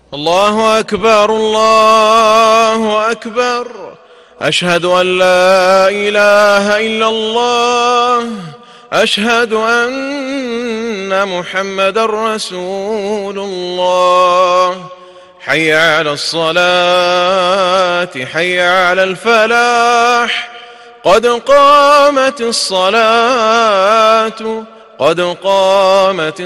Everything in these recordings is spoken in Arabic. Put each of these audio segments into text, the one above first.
الله أكبر الله أكبر. أشهد أن لا إله إلا الله. أشهد أن محمدا رسول الله. حي على الصلاة حي على الفلاح. قد قامت الصلاة قد قامت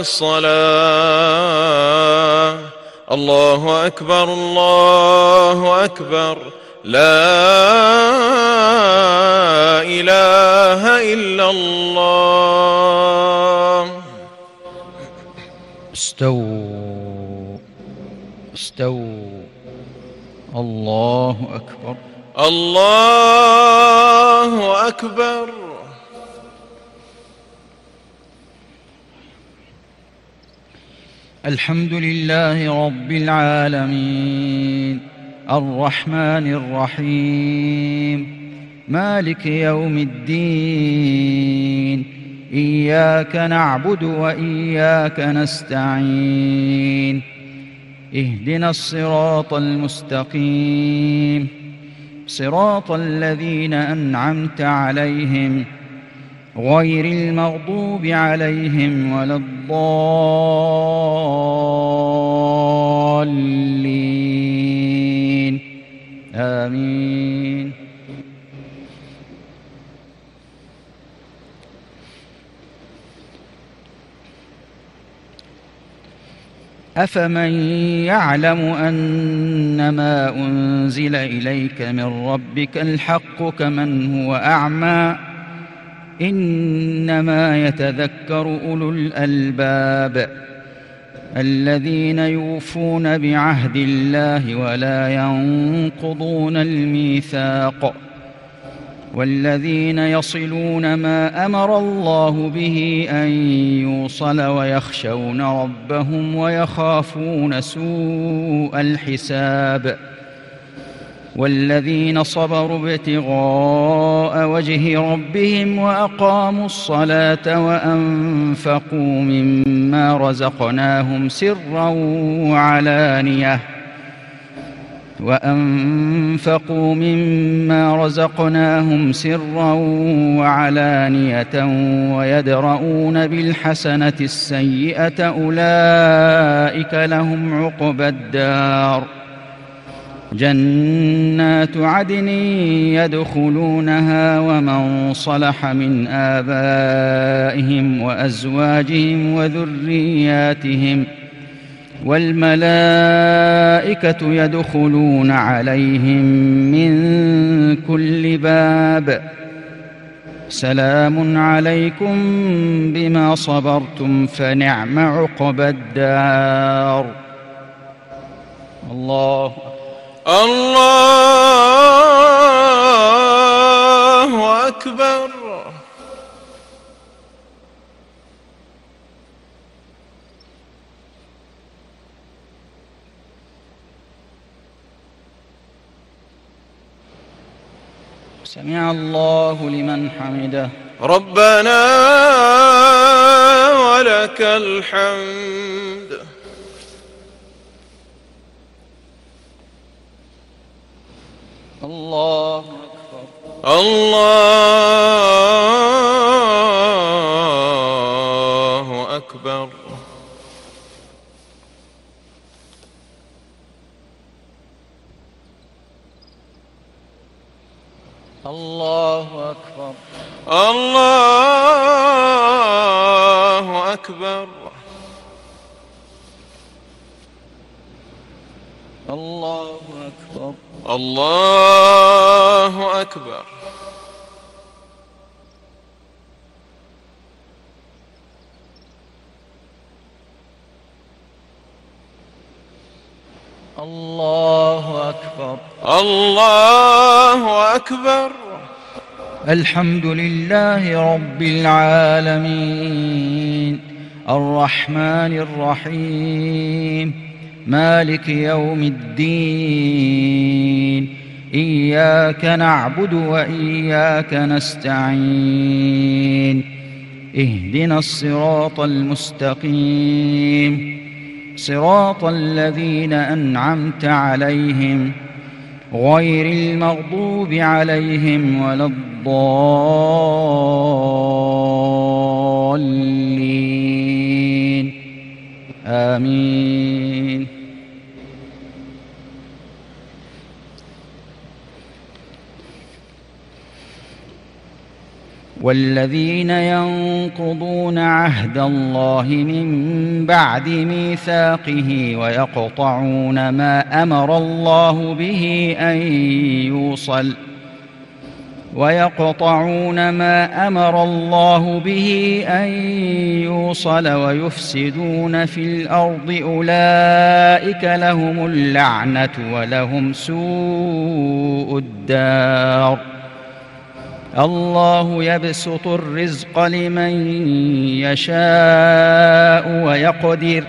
الصلاة. الله أكبر الله أكبر. لا إله إلا الله. استووا استووا. الله أكبر الله أكبر. الحمد لله رب العالمين الرحمن الرحيم مالك يوم الدين. إياك نعبد وإياك نستعين. اهدنا الصراط المستقيم صراط الذين أنعمت عليهم غير المغضوب عليهم ولا الضالين. آمين. أفمن يعلم أنما أنزل إليك من ربك الحق كمن هو أعمى. إنما يتذكر أولو الألباب الذين يوفون بعهد الله ولا ينقضون الميثاق والذين يصلون ما أمر الله به أن يوصل ويخشون ربهم ويخافون سوء الحساب. والذين صبروا ابتغاء وجه ربهم وأقاموا الصلاة وأنفقوا مما رزقناهم سرا وعلانية ويدرؤون بالحسنة السيئة أولئك لهم عقبى الدار. جنات عدن يدخلونها ومن صلح من آبائهم وأزواجهم وذرياتهم والملائكة يدخلون عليهم من كل باب. سلام عليكم بما صبرتم فنعم عقبى الدار. الله الله أكبر. سمع الله لمن حمده. ربنا ولك الحمد. الله أكبر. الله أكبر. الله أكبر. الله أكبر. الله أكبر. الله أكبر. الله أكبر. الله أكبر. الحمد لله رب العالمين الرحمن الرحيم مالك يوم الدين. إياك نعبد وإياك نستعين. اهدنا الصراط المستقيم صراط الذين أنعمت عليهم غير المغضوب عليهم ولا الضالين آمين. والذين ينقضون عهد الله من بعد ميثاقه ويقطعون ما أمر الله به أن يوصل ويفسدون في الأرض أولئك لهم اللعنة ولهم سوء الدار. الله يبسط الرزق لمن يشاء ويقدر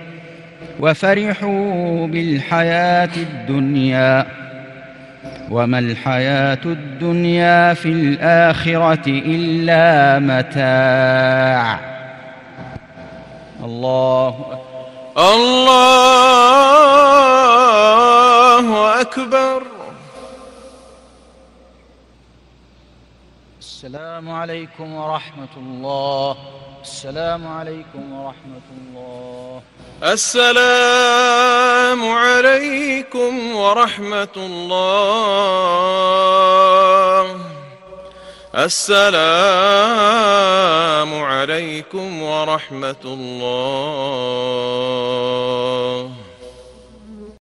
وفرحوا بالحياة الدنيا وما الحياة الدنيا في الآخرة إلا متاع. الله أكبر. السلام عليكم ورحمة الله. السلام عليكم ورحمة الله. السلام عليكم ورحمة الله. السلام عليكم ورحمة الله.